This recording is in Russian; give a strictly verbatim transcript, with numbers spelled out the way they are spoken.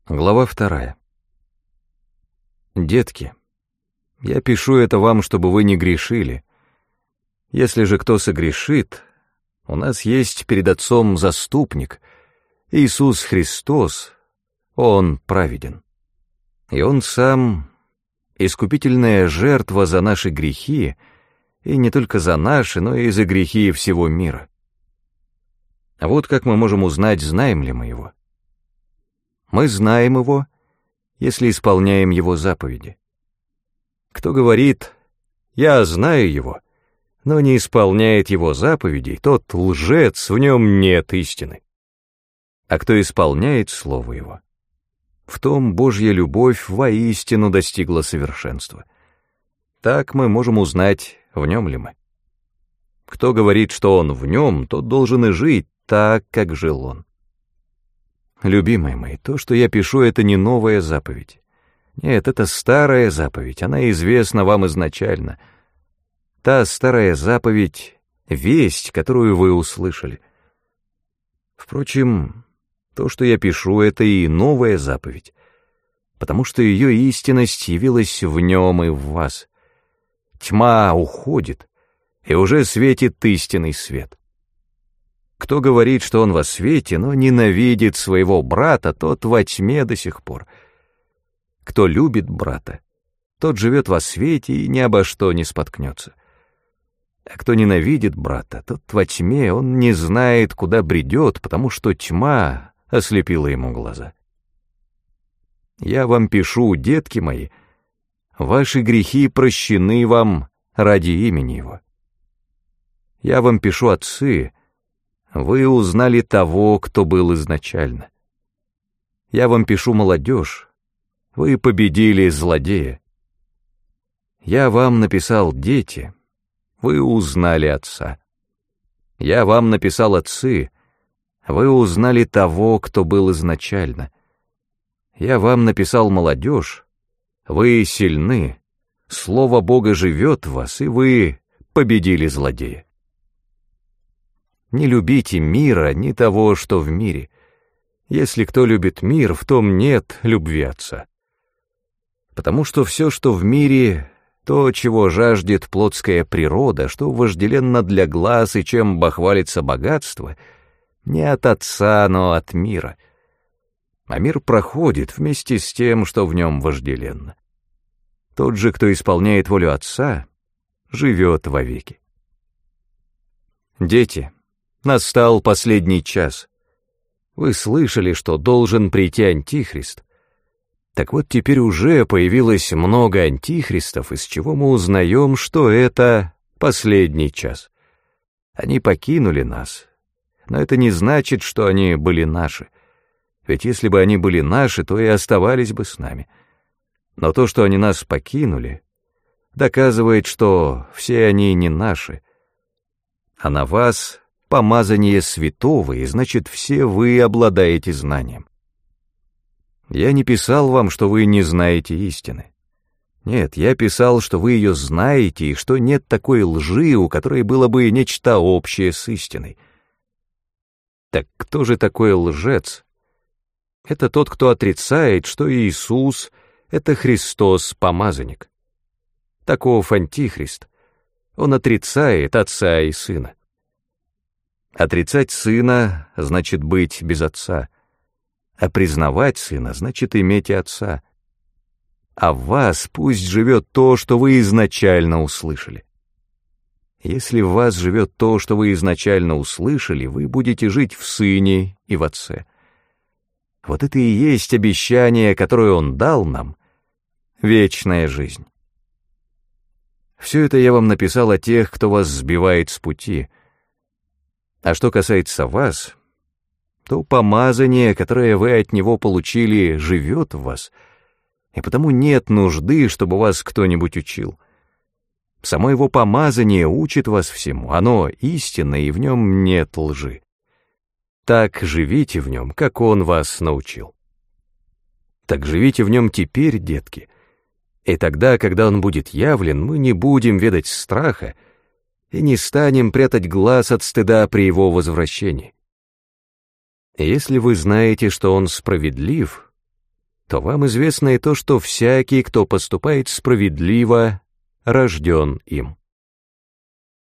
Глава вторая. Детки, я пишу это вам, чтобы вы не грешили. Если же кто согрешит, у нас есть перед Отцом заступник, Иисус Христос, Он праведен. И Он сам искупительная жертва за наши грехи, и не только за наши, но и за грехи всего мира. А вот как мы можем узнать, знаем ли мы Его. Мы знаем Его, если исполняем Его заповеди. Кто говорит «я знаю Его», но не исполняет Его заповедей, тот лжец, в нем нет истины. А кто исполняет Слово Его, в том Божья любовь воистину достигла совершенства. Так мы можем узнать, в нем ли мы. Кто говорит, что он в нем, тот должен и жить так, как жил он. Любимые мои, то, что я пишу, это не новая заповедь. Нет, это старая заповедь, она известна вам изначально. Та старая заповедь — весть, которую вы услышали. Впрочем, то, что я пишу, это и новая заповедь, потому что ее истинность явилась в нем и в вас. Тьма уходит, и уже светит истинный свет. Кто говорит, что он во свете, но ненавидит своего брата, тот во тьме до сих пор. Кто любит брата, тот живет во свете и ни обо что не споткнется. А кто ненавидит брата, тот во тьме, он не знает, куда бредет, потому что тьма ослепила ему глаза. Я вам пишу, детки мои, ваши грехи прощены вам ради имени Его. Я вам пишу, отцы, вы узнали того, кто был изначально. Я вам пишу, молодежь, вы победили злодея. Я вам написал, дети, вы узнали Отца. Я вам написал, отцы, вы узнали того, кто был изначально. Я вам написал, молодежь, вы сильны, Слово Бога живет в вас, и вы победили злодея. Не любите мира, ни того, что в мире. Если кто любит мир, в том нет любви Отца. Потому что все, что в мире, то, чего жаждет плотская природа, что вожделенно для глаз и чем бахвалится богатство, не от Отца, но от мира. А мир проходит вместе с тем, что в нем вожделенно. Тот же, кто исполняет волю Отца, живет вовеки. Дети, настал последний час. Вы слышали, что должен прийти Антихрист. Так вот, теперь уже появилось много антихристов, из чего мы узнаем, что это последний час. Они покинули нас, но это не значит, что они были наши. Ведь если бы они были наши, то и оставались бы с нами. Но то, что они нас покинули, доказывает, что все они не наши. А на вас помазание святого, и значит, все вы обладаете знанием. Я не писал вам, что вы не знаете истины. Нет, я писал, что вы ее знаете, и что нет такой лжи, у которой было бы нечто общее с истиной. Так кто же такой лжец? Это тот, кто отрицает, что Иисус — это Христос, помазанник. Таков Антихрист. Он отрицает Отца и Сына. Отрицать Сына значит быть без Отца, а признавать Сына значит иметь и Отца. А в вас пусть живет то, что вы изначально услышали. Если в вас живет то, что вы изначально услышали, вы будете жить в Сыне и в Отце. Вот это и есть обещание, которое Он дал нам, вечная жизнь. Все это я вам написал о тех, кто вас сбивает с пути. А что касается вас, то помазание, которое вы от Него получили, живет в вас, и потому нет нужды, чтобы вас кто-нибудь учил. Само Его помазание учит вас всему, оно истинно, и в нем нет лжи. Так живите в нем, как Он вас научил. Так живите в нем теперь, детки, и тогда, когда Он будет явлен, мы не будем ведать страха и не станем прятать глаз от стыда при Его возвращении. Если вы знаете, что Он справедлив, то вам известно и то, что всякий, кто поступает справедливо, рожден им.